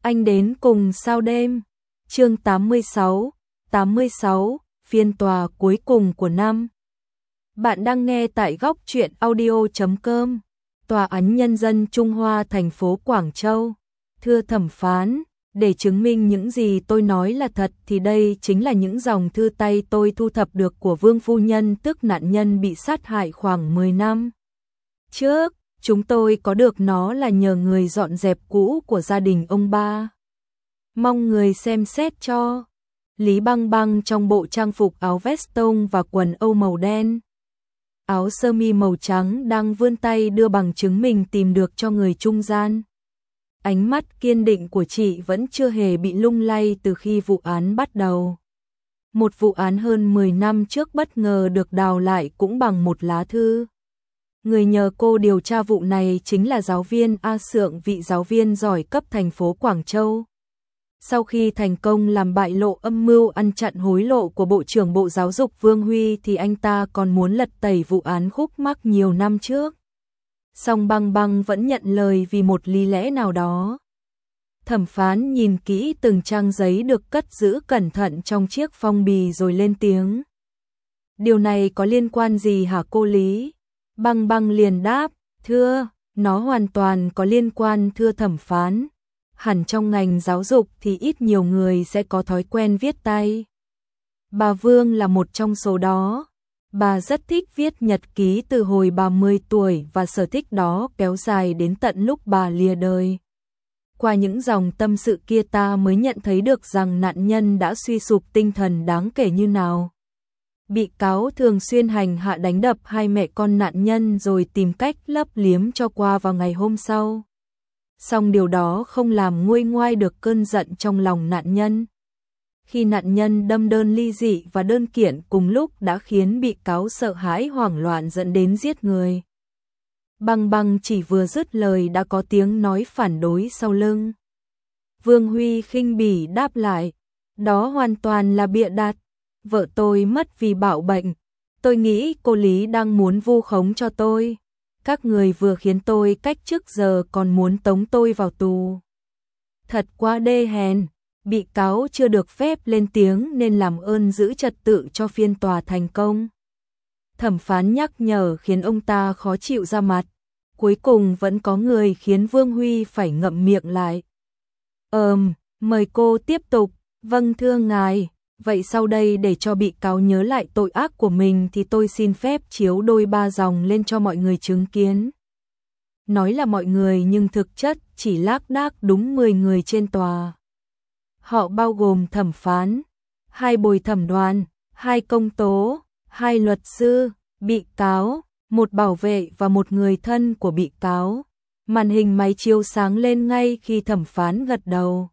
Anh đến cùng sao đêm. Chương 86, phiên tòa cuối cùng của năm. Bạn đang nghe tại góc truyện audio.com. Tòa án Nhân dân Trung Hoa thành phố Quảng Châu. Thưa thẩm phán, để chứng minh những gì tôi nói là thật thì đây chính là những dòng thư tay tôi thu thập được của Vương phu nhân, tức nạn nhân bị sát hại khoảng 10 năm trước. Chúng tôi có được nó là nhờ người dọn dẹp cũ của gia đình ông ba. Mong người xem xét cho. Lý Băng Băng trong bộ trang phục áo vest tông và quần âu màu đen, áo sơ mi màu trắng đang vươn tay đưa bằng chứng mình tìm được cho người trung gian. Ánh mắt kiên định của chị vẫn chưa hề bị lung lay từ khi vụ án bắt đầu. Một vụ án hơn 10 năm trước bất ngờ được đào lại cũng bằng một lá thư. Người nhờ cô điều tra vụ này chính là giáo viên A Sượng, vị giáo viên giỏi cấp thành phố Quảng Châu. Sau khi thành công làm bại lộ âm mưu ăn chặn hối lộ của Bộ trưởng Bộ Giáo dục Vương Huy thì anh ta còn muốn lật tẩy vụ án khúc mắc nhiều năm trước. Song Băng Băng vẫn nhận lời vì một lý lẽ nào đó. Thẩm phán nhìn kỹ từng trang giấy được cất giữ cẩn thận trong chiếc phong bì rồi lên tiếng. Điều này có liên quan gì hả cô Lý? Băng Băng liền đáp, thưa, nó hoàn toàn có liên quan thưa thẩm phán. Hẳn trong ngành giáo dục thì ít nhiều người sẽ có thói quen viết tay. Bà Vương là một trong số đó. Bà rất thích viết nhật ký từ hồi bà 10 tuổi và sở thích đó kéo dài đến tận lúc bà lìa đời. Qua những dòng tâm sự kia ta mới nhận thấy được rằng nạn nhân đã suy sụp tinh thần đáng kể như nào. Bị cáo thường xuyên hành hạ đánh đập hai mẹ con nạn nhân rồi tìm cách lấp liếm cho qua vào ngày hôm sau. Song điều đó không làm nguôi ngoai được cơn giận trong lòng nạn nhân. Khi nạn nhân đâm đơn ly dị và đơn kiện cùng lúc đã khiến bị cáo sợ hãi hoảng loạn dẫn đến giết người. Băng Băng chỉ vừa dứt lời đã có tiếng nói phản đối sau lưng. Vương Huy khinh bỉ đáp lại, đó hoàn toàn là bịa đặt. Vợ tôi mất vì bạo bệnh. Tôi nghĩ cô Lý đang muốn vu khống cho tôi. Các người vừa khiến tôi cách chức giờ còn muốn tống tôi vào tù. Thật quá đê hèn. Bị cáo chưa được phép lên tiếng nên làm ơn giữ trật tự cho phiên tòa thành công. Thẩm phán nhắc nhở khiến ông ta khó chịu ra mặt. Cuối cùng vẫn có người khiến Vương Huy phải ngậm miệng lại. Mời cô tiếp tục. Vâng thưa ngài. Vậy sau đây để cho bị cáo nhớ lại tội ác của mình thì tôi xin phép chiếu đôi ba dòng lên cho mọi người chứng kiến. Nói là mọi người nhưng thực chất chỉ lác đác đúng 10 người trên tòa. Họ bao gồm thẩm phán, 2 bồi thẩm đoàn, 2 công tố, 2 luật sư, bị cáo, 1 bảo vệ và 1 người thân của bị cáo. Màn hình máy chiếu sáng lên ngay khi thẩm phán gật đầu.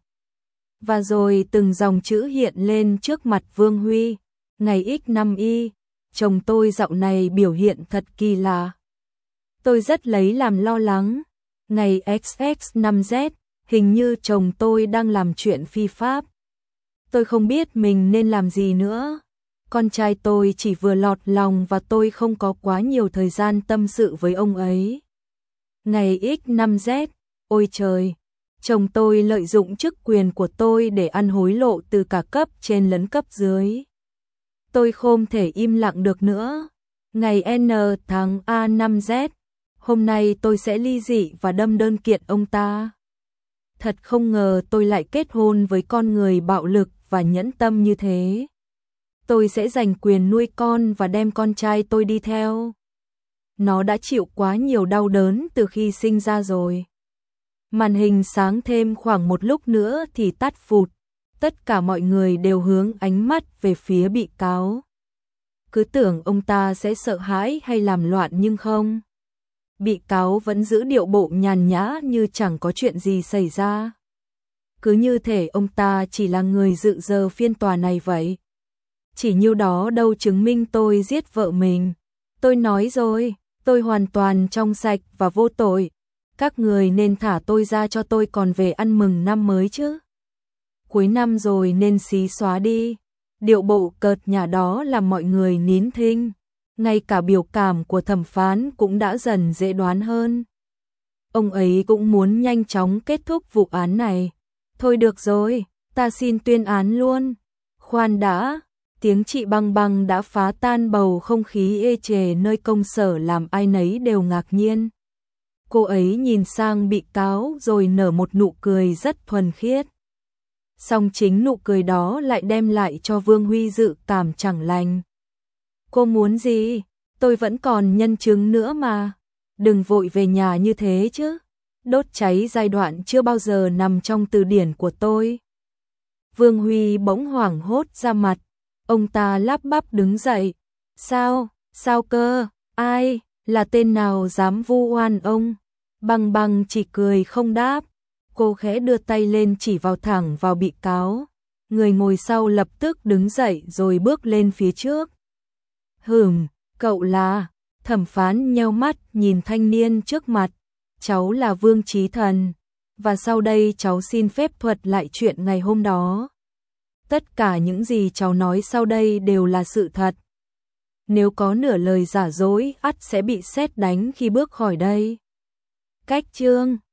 Và rồi từng dòng chữ hiện lên trước mặt Vương Huy. Ngày X5Y, chồng tôi dạo này biểu hiện thật kỳ lạ. Tôi rất lấy làm lo lắng. Ngày XX5Z, hình như chồng tôi đang làm chuyện phi pháp. Tôi không biết mình nên làm gì nữa. Con trai tôi chỉ vừa lọt lòng và tôi không có quá nhiều thời gian tâm sự với ông ấy. Ngày X5Z, ôi trời! Chồng tôi lợi dụng chức quyền của tôi để ăn hối lộ từ cả cấp trên lẫn cấp dưới. Tôi không thể im lặng được nữa. Ngày N tháng A5Z, hôm nay tôi sẽ ly dị và đâm đơn kiện ông ta. Thật không ngờ tôi lại kết hôn với con người bạo lực và nhẫn tâm như thế. Tôi sẽ giành quyền nuôi con và đem con trai tôi đi theo. Nó đã chịu quá nhiều đau đớn từ khi sinh ra rồi. Màn hình sáng thêm khoảng một lúc nữa thì tắt phụt. Tất cả mọi người đều hướng ánh mắt về phía bị cáo. Cứ tưởng ông ta sẽ sợ hãi hay làm loạn nhưng không. Bị cáo vẫn giữ điệu bộ nhàn nhã như chẳng có chuyện gì xảy ra. Cứ như thể ông ta chỉ là người dự giờ phiên tòa này vậy. Chỉ nhiêu đó đâu chứng minh tôi giết vợ mình. Tôi nói rồi, tôi hoàn toàn trong sạch và vô tội. Các người nên thả tôi ra cho tôi còn về ăn mừng năm mới chứ. Cuối năm rồi nên xí xóa đi. Điệu bộ cợt nhả đó làm mọi người nín thinh. Ngay cả biểu cảm của thẩm phán cũng đã dần dễ đoán hơn. Ông ấy cũng muốn nhanh chóng kết thúc vụ án này. Thôi được rồi, ta xin tuyên án luôn. Khoan đã, tiếng chị Băng Băng đã phá tan bầu không khí ê chề nơi công sở làm ai nấy đều ngạc nhiên. Cô ấy nhìn sang bị cáo rồi nở một nụ cười rất thuần khiết. Song chính nụ cười đó lại đem lại cho Vương Huy dự cảm chẳng lành. Cô muốn gì? Tôi vẫn còn nhân chứng nữa mà. Đừng vội về nhà như thế chứ. Đốt cháy giai đoạn chưa bao giờ nằm trong từ điển của tôi. Vương Huy bỗng hoảng hốt ra mặt. Ông ta lắp bắp đứng dậy. Sao? Sao cơ? Ai? Là tên nào dám vu oan ông? Băng Băng chỉ cười không đáp. Cô khẽ đưa tay lên chỉ vào thẳng vào bị cáo. Người ngồi sau lập tức đứng dậy rồi bước lên phía trước. Cậu là... Thẩm phán nheo mắt nhìn thanh niên trước mặt. Cháu là Vương Chí Thần. Và sau đây cháu xin phép thuật lại chuyện ngày hôm đó. Tất cả những gì cháu nói sau đây đều là sự thật. Nếu có nửa lời giả dối, ắt sẽ bị sét đánh khi bước khỏi đây. Cách chương